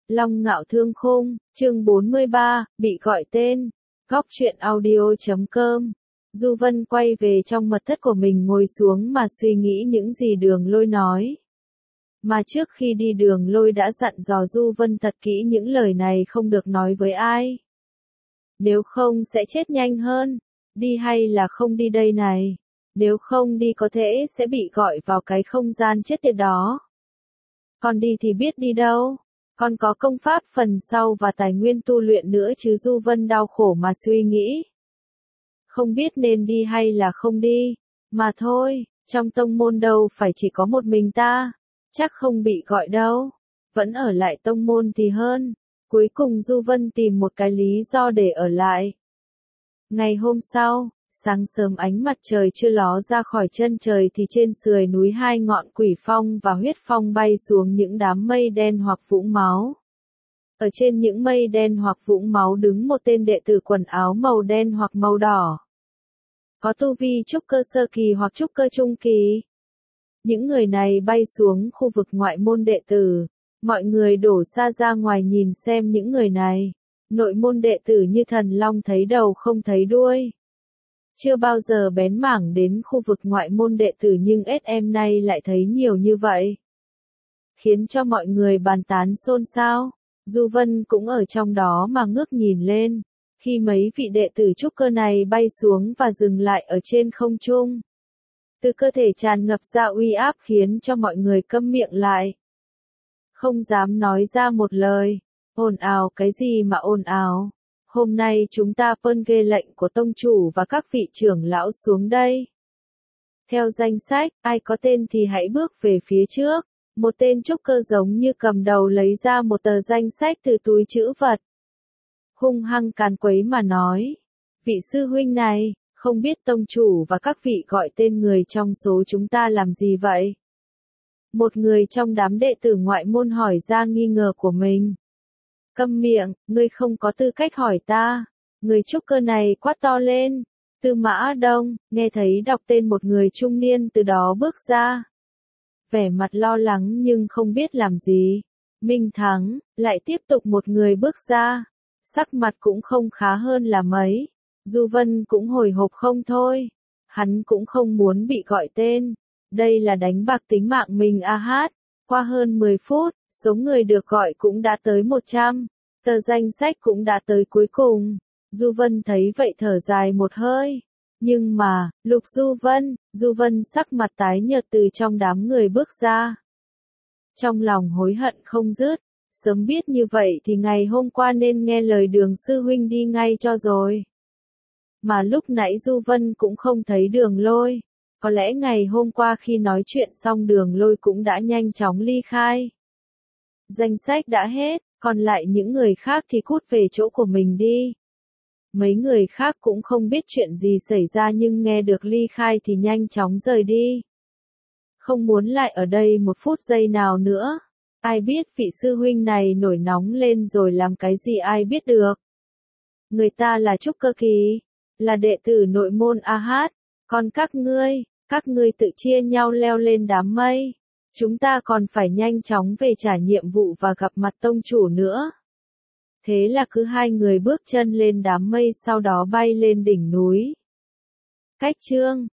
Long Ngạo Thương Khung, chương 43, bị gọi tên. Góc truyện audio.com. Du Vân quay về trong mật thất của mình ngồi xuống mà suy nghĩ những gì Đường Lôi nói. Mà trước khi đi Đường Lôi đã dặn dò Du Vân thật kỹ những lời này không được nói với ai. Nếu không sẽ chết nhanh hơn. Đi hay là không đi đây này? Nếu không đi có thể sẽ bị gọi vào cái không gian chết tiệt đó. Còn đi thì biết đi đâu. Còn có công pháp phần sau và tài nguyên tu luyện nữa chứ. Du Vân đau khổ mà suy nghĩ. Không biết nên đi hay là không đi. Mà thôi, trong tông môn đâu phải chỉ có một mình ta. Chắc không bị gọi đâu. Vẫn ở lại tông môn thì hơn. Cuối cùng Du Vân tìm một cái lý do để ở lại. Ngày hôm sau, sáng sớm ánh mặt trời chưa ló ra khỏi chân trời thì trên sườn núi hai ngọn Quỷ Phong và Huyết Phong bay xuống những đám mây đen hoặc vũng máu. Ở trên những mây đen hoặc vũng máu đứng một tên đệ tử quần áo màu đen hoặc màu đỏ. Có tu vi trúc cơ sơ kỳ hoặc trúc cơ trung kỳ. Những người này bay xuống khu vực ngoại môn đệ tử. Mọi người đổ xa ra ngoài nhìn xem những người này. Nội môn đệ tử như thần long thấy đầu không thấy đuôi. Chưa bao giờ bén mảng đến khu vực ngoại môn đệ tử nhưng SM nay lại thấy nhiều như vậy. Khiến cho mọi người bàn tán xôn xao. Du Vân cũng ở trong đó mà ngước nhìn lên. Khi mấy vị đệ tử trúc cơ này bay xuống và dừng lại ở trên không trung. Từ cơ thể tràn ngập ra uy áp khiến cho mọi người câm miệng lại. Không dám nói ra một lời. Ồn ào cái gì mà ồn ào. Hôm nay chúng ta phân ghê lệnh của tông chủ và các vị trưởng lão xuống đây. Theo danh sách, ai có tên thì hãy bước về phía trước. Một tên trúc cơ giống như cầm đầu lấy ra một tờ danh sách từ túi trữ vật. Hung hăng càn quấy mà nói. Vị sư huynh này, không biết tông chủ và các vị gọi tên người trong số chúng ta làm gì vậy? Một người trong đám đệ tử ngoại môn hỏi ra nghi ngờ của mình. Câm miệng, ngươi không có tư cách hỏi ta. Người trúc cơ này quát to lên. Tư Mã Đông, nghe thấy đọc tên một người trung niên từ đó bước ra. Vẻ mặt lo lắng nhưng không biết làm gì. Minh Thắng, lại tiếp tục một người bước ra. Sắc mặt cũng không khá hơn là mấy. Du Vân cũng hồi hộp không thôi. Hắn cũng không muốn bị gọi tên. Đây là đánh bạc tính mạng mình a hát. Qua hơn 10 phút, số người được gọi cũng đã tới 100. Tờ danh sách cũng đã tới cuối cùng. Du Vân thấy vậy thở dài một hơi. Nhưng mà, Lục Du Vân sắc mặt tái nhợt từ trong đám người bước ra. Trong lòng hối hận không dứt. Sớm biết như vậy thì ngày hôm qua nên nghe lời Đường sư huynh đi ngay cho rồi. Mà lúc nãy Du Vân cũng không thấy Đường Lôi. Có lẽ ngày hôm qua khi nói chuyện xong Đường Lôi cũng đã nhanh chóng ly khai. Danh sách đã hết, còn lại những người khác thì cút về chỗ của mình đi. Mấy người khác cũng không biết chuyện gì xảy ra nhưng nghe được ly khai thì nhanh chóng rời đi. Không muốn lại ở đây một phút giây nào nữa. Ai biết vị sư huynh này nổi nóng lên rồi làm cái gì ai biết được. Người ta là trúc cơ kỳ, là đệ tử nội môn a hát, còn các ngươi tự chia nhau leo lên đám mây. Chúng ta còn phải nhanh chóng về trả nhiệm vụ và gặp mặt tông chủ nữa. Thế là cứ hai người bước chân lên đám mây sau đó bay lên đỉnh núi. Cách chương